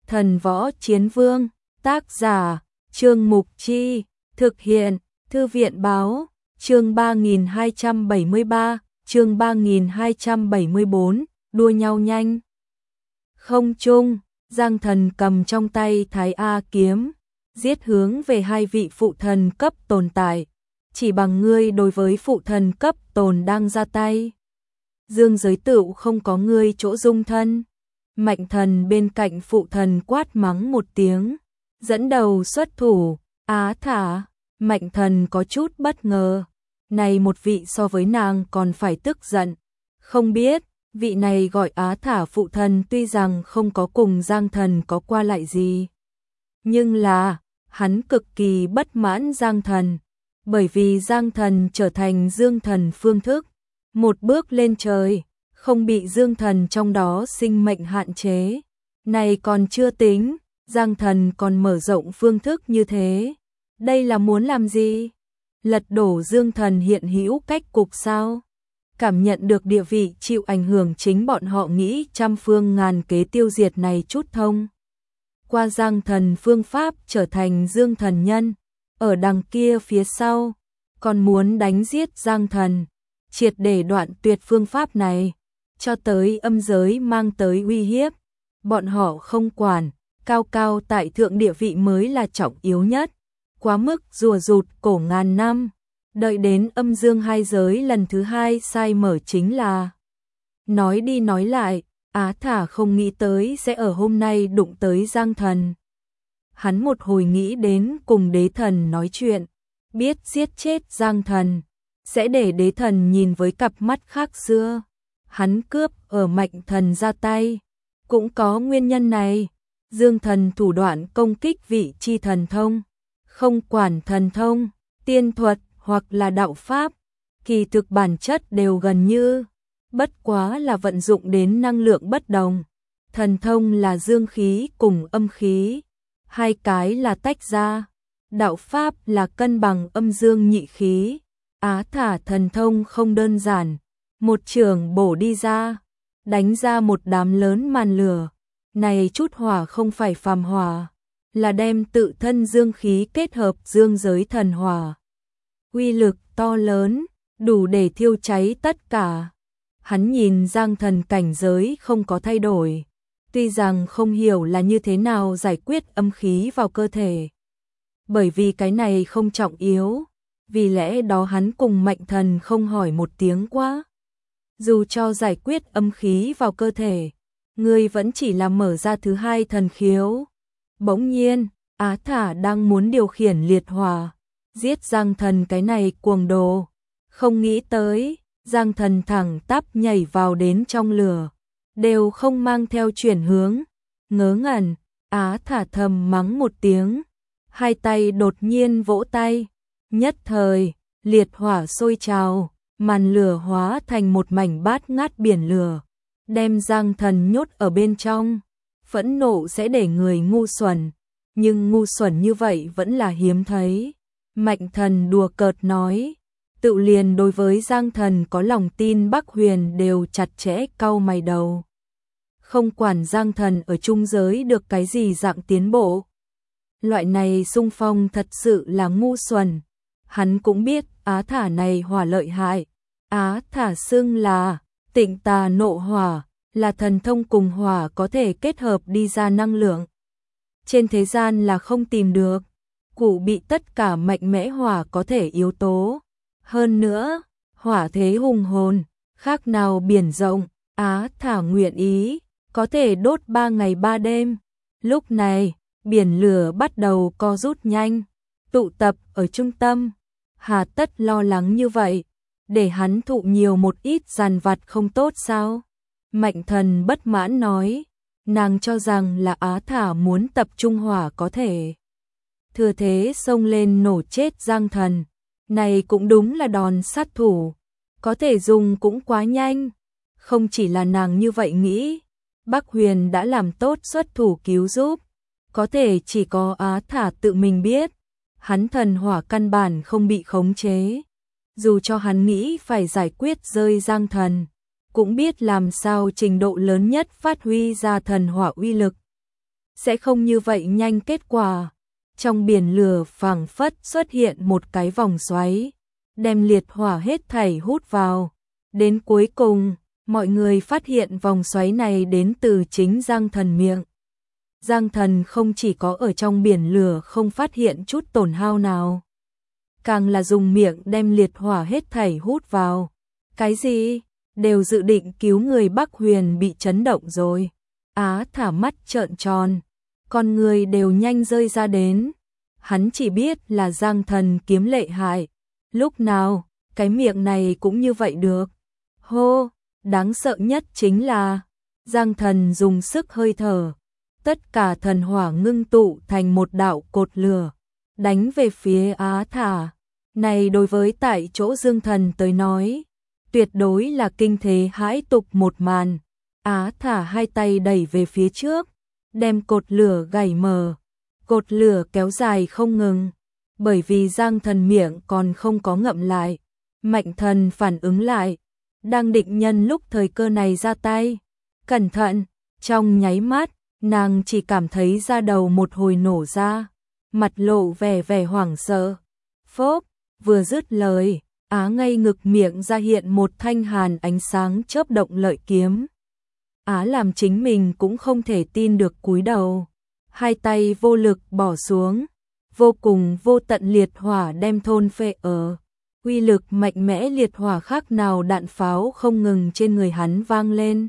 Thần Võ Chiến Vương, tác giả, Trương Mục Chi, thực hiện, Thư viện Báo, chương 3273, chương 3274, đua nhau nhanh. Không trung, Giang Thần cầm trong tay Thái A kiếm, giết hướng về hai vị phụ thần cấp tồn tại. Chỉ bằng ngươi đối với phụ thần cấp tồn đang ra tay. Dương giới tựu không có ngươi chỗ dung thân. Mạnh thần bên cạnh phụ thần quát mắng một tiếng, dẫn đầu xuất thủ. Á thả, mạnh thần có chút bất ngờ. Này một vị so với nàng còn phải tức giận. Không biết, vị này gọi Á thả phụ thần tuy rằng không có cùng Giang Thần có qua lại gì. Nhưng là, hắn cực kỳ bất mãn Giang Thần. Bởi vì Giang Thần trở thành Dương Thần phương thức. Một bước lên trời, không bị Dương Thần trong đó sinh mệnh hạn chế. Này còn chưa tính, Giang Thần còn mở rộng phương thức như thế. Đây là muốn làm gì? Lật đổ Dương Thần hiện hữu cách cục sao? Cảm nhận được địa vị chịu ảnh hưởng chính bọn họ nghĩ trăm phương ngàn kế tiêu diệt này chút thông. Qua Giang Thần phương pháp trở thành Dương Thần nhân. Ở đằng kia phía sau, còn muốn đánh giết Giang Thần. Triệt để đoạn tuyệt phương pháp này. Cho tới âm giới mang tới uy hiếp. Bọn họ không quản, cao cao tại thượng địa vị mới là trọng yếu nhất. Quá mức rùa rụt cổ ngàn năm. Đợi đến âm dương hai giới lần thứ hai sai mở chính là. Nói đi nói lại, Á thả không nghĩ tới sẽ ở hôm nay đụng tới Giang Thần. Hắn một hồi nghĩ đến cùng đế thần nói chuyện. Biết giết chết Giang Thần. Sẽ để đế thần nhìn với cặp mắt khác xưa. Hắn cướp ở mạnh thần ra tay. Cũng có nguyên nhân này. Dương Thần thủ đoạn công kích vị chi thần thông. Không quản thần thông, tiên thuật hoặc là đạo pháp. Kỳ thực bản chất đều gần như. Bất quá là vận dụng đến năng lượng bất đồng. Thần thông là dương khí cùng âm khí. Hai cái là tách ra. Đạo pháp là cân bằng âm dương nhị khí. Á thả thần thông không đơn giản. Một chưởng bổ đi ra. Đánh ra một đám lớn màn lửa. Này chút hỏa không phải phàm hỏa. Là đem tự thân dương khí kết hợp dương giới thần hỏa. Uy lực to lớn. Đủ để thiêu cháy tất cả. Hắn nhìn Giang Thần cảnh giới không có thay đổi. Tuy rằng không hiểu là như thế nào giải quyết âm khí vào cơ thể. Bởi vì cái này không trọng yếu. Vì lẽ đó hắn cùng mạnh thần không hỏi một tiếng quá. Dù cho giải quyết âm khí vào cơ thể, ngươi vẫn chỉ là mở ra thứ hai thần khiếu. Bỗng nhiên, Á thả đang muốn điều khiển liệt hỏa. Giết Giang Thần cái này cuồng đồ. Không nghĩ tới, Giang Thần thẳng tắp nhảy vào đến trong lửa. Đều không mang theo chuyển hướng. Ngớ ngẩn, Á thả thầm mắng một tiếng. Hai tay đột nhiên vỗ tay. Nhất thời, liệt hỏa sôi trào. Màn lửa hóa thành một mảnh bát ngát biển lửa. Đem Giang Thần nhốt ở bên trong. Phẫn nộ sẽ để người ngu xuẩn. Nhưng ngu xuẩn như vậy vẫn là hiếm thấy. Mạnh thần đùa cợt nói. Tự liền đối với Giang Thần có lòng tin Bắc Huyền đều chặt chẽ cau mày đầu. Không quản Giang Thần ở trung giới được cái gì dạng tiến bộ. Loại này xung phong thật sự là ngu xuẩn. Hắn cũng biết Á thả này hỏa lợi hại. Á thả xưng là tịnh tà nộ hỏa, là thần thông cùng hỏa có thể kết hợp đi ra năng lượng. Trên thế gian là không tìm được. Cụ bị tất cả mạnh mẽ hỏa có thể yếu tố. Hơn nữa, hỏa thế hùng hồn, khác nào biển rộng. Á thả nguyện ý, có thể đốt 3 ngày 3 đêm. Lúc này, biển lửa bắt đầu co rút nhanh, tụ tập ở trung tâm. Hà tất lo lắng như vậy, để hắn thụ nhiều một ít dằn vặt không tốt sao? Mạnh thần bất mãn nói, nàng cho rằng là Á thả muốn tập trung hỏa có thể. Thừa thế xông lên nổ chết Giang Thần. Này cũng đúng là đòn sát thủ. Có thể dùng cũng quá nhanh. Không chỉ là nàng như vậy nghĩ. Bắc Huyền đã làm tốt xuất thủ cứu giúp. Có thể chỉ có Á thả tự mình biết. Hắn thần hỏa căn bản không bị khống chế. Dù cho hắn nghĩ phải giải quyết rơi Giang Thần. Cũng biết làm sao trình độ lớn nhất phát huy ra thần hỏa uy lực. sẽ không như vậy nhanh kết quả. Trong biển lửa phảng phất xuất hiện một cái vòng xoáy, đem liệt hỏa hết thảy hút vào. Đến cuối cùng, mọi người phát hiện vòng xoáy này đến từ chính Giang Thần miệng. Giang Thần không chỉ có ở trong biển lửa không phát hiện chút tổn hao nào, càng là dùng miệng đem liệt hỏa hết thảy hút vào. Cái gì? Đều dự định cứu người Bắc Huyền bị chấn động rồi. Á Thả mắt trợn tròn, con người đều nhanh rơi ra đến. Hắn chỉ biết là Giang Thần kiếm lợi hại. Lúc nào, cái miệng này cũng như vậy được. Hô, đáng sợ nhất chính là Giang Thần dùng sức hơi thở. Tất cả thần hỏa ngưng tụ thành một đạo cột lửa, đánh về phía Á Thả. Này đối với tại chỗ Dương Thần tới nói, tuyệt đối là kinh thế hãi tục một màn. Á Thả hai tay đẩy về phía trước, đem cột lửa gảy mở. Cột lửa kéo dài không ngừng, bởi vì Giang Thần miệng còn không có ngậm lại. Mạnh Thần phản ứng lại, đang định nhân lúc thời cơ này ra tay. Cẩn thận, trong nháy mắt, nàng chỉ cảm thấy da đầu một hồi nổ ra, mặt lộ vẻ hoảng sợ. Phốp, vừa dứt lời, Á ngay ngực miệng ra hiện một thanh hàn ánh sáng chớp động lợi kiếm. Á làm chính mình cũng không thể tin được cúi đầu. Hai tay vô lực bỏ xuống, vô cùng vô tận liệt hỏa đem thôn phệ ở. Uy lực mạnh mẽ liệt hỏa khác nào đạn pháo không ngừng trên người hắn vang lên.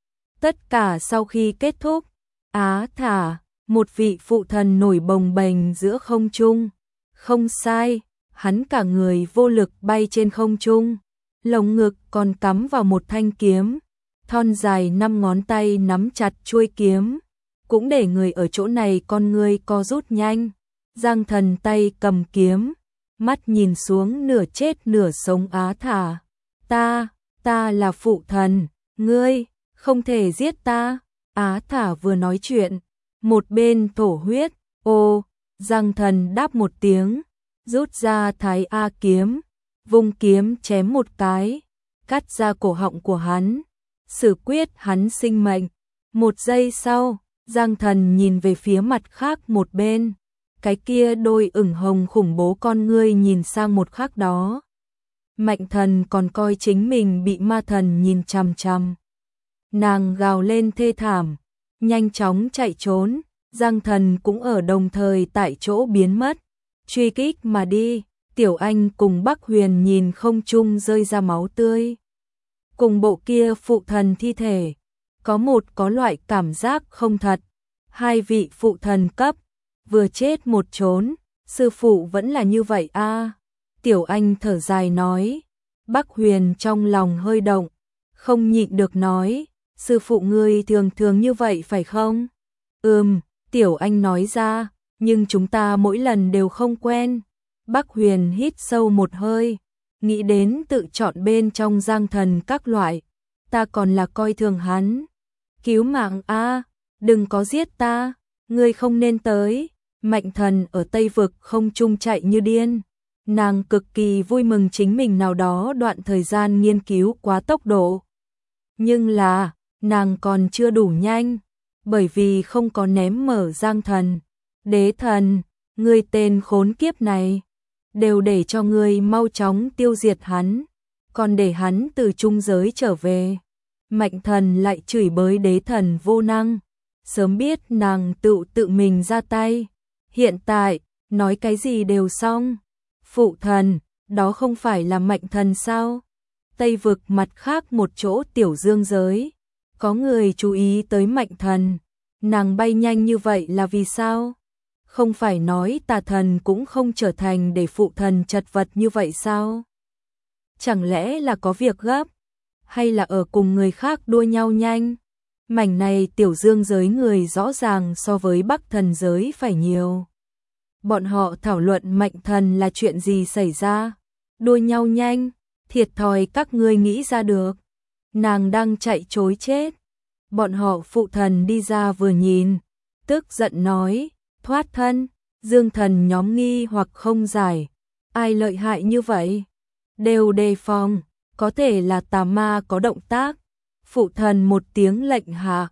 Tất cả sau khi kết thúc, Á Thả, một vị phụ thần nổi bồng bềnh giữa không trung. Không sai, hắn cả người vô lực bay trên không trung, lồng ngực còn cắm vào một thanh kiếm, thon dài 5 ngón tay nắm chặt chuôi kiếm, cũng để người ở chỗ này con người co rút nhanh. Giang Thần tay cầm kiếm, mắt nhìn xuống nửa chết nửa sống Á Thả. Ta là phụ thần, ngươi không thể giết ta. Á Thả vừa nói chuyện, một bên thổ huyết. Ô, Giang Thần đáp một tiếng, rút ra Thái A kiếm, vung kiếm chém một cái, cắt ra cổ họng của hắn, xử quyết hắn sinh mệnh. Một giây sau, Giang Thần nhìn về phía mặt khác một bên, cái kia đôi ửng hồng khủng bố con ngươi nhìn sang một khác đó. Mạnh Thần còn coi chính mình bị ma thần nhìn chằm chằm. Nàng gào lên thê thảm, nhanh chóng chạy trốn. Giang Thần cũng ở đồng thời tại chỗ biến mất, truy kích mà đi. Tiểu Anh cùng Bắc Huyền nhìn không trung rơi ra máu tươi. Cùng bộ kia phụ thần thi thể, có loại cảm giác không thật. Hai vị phụ thần cấp, vừa chết một trốn, sư phụ vẫn là như vậy a. Tiểu Anh thở dài nói. Bắc Huyền trong lòng hơi động, không nhịn được nói, sư phụ ngươi thường như vậy phải không? Tiểu Anh nói ra, nhưng chúng ta mỗi lần đều không quen. Bắc Huyền hít sâu một hơi, nghĩ đến tự chọn bên trong Giang Thần các loại. Ta còn là coi thường hắn. Cứu mạng a, đừng có giết ta, ngươi không nên tới. Mạnh Thần ở Tây Vực không trung chạy như điên. Nàng cực kỳ vui mừng chính mình nào đó đoạn thời gian nghiên cứu quá tốc độ. Nhưng là, nàng còn chưa đủ nhanh, bởi vì không có ném mở Giang Thần. Đế thần, ngươi tên khốn kiếp này, đều để cho ngươi mau chóng tiêu diệt hắn, còn để hắn từ trung giới trở về. Mạnh Thần lại chửi bới đế thần vô năng, sớm biết nàng tự mình ra tay, hiện tại, nói cái gì đều xong. Phụ thần, đó không phải là Mạnh Thần sao? Tây Vực mặt khác một chỗ tiểu dương giới, có người chú ý tới Mạnh Thần, nàng bay nhanh như vậy là vì sao? Không phải nói tà thần cũng không trở thành để phụ thần chật vật như vậy sao? Chẳng lẽ là có việc gấp, hay là ở cùng người khác đua nhau nhanh? Mảnh này tiểu dương giới người rõ ràng so với Bắc thần giới phải nhiều. Bọn họ thảo luận Mạnh Thần là chuyện gì xảy ra, đua nhau nhanh, thiệt thòi các ngươi nghĩ ra được. Nàng đang chạy trối chết. Bọn họ phụ thần đi ra vừa nhìn, tức giận nói, thoát thân. Dương thần nhóm nghi hoặc không giải, ai lợi hại như vậy? Đều đề phòng, có thể là tà ma có động tác. Phụ thần một tiếng lệnh hạ,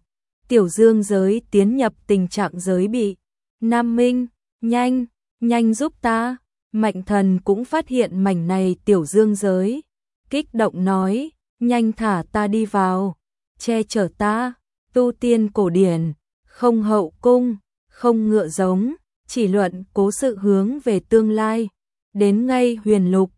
tiểu dương giới tiến nhập tình trạng giới bị. Nam Minh, nhanh giúp ta. Mạnh Thần cũng phát hiện mảnh này tiểu dương giới, kích động nói, nhanh thả ta đi vào, che chở ta. Tu tiên cổ điển, không hậu cung, không ngựa giống, chỉ luận cố sự hướng về tương lai. Đến ngay huyền lục,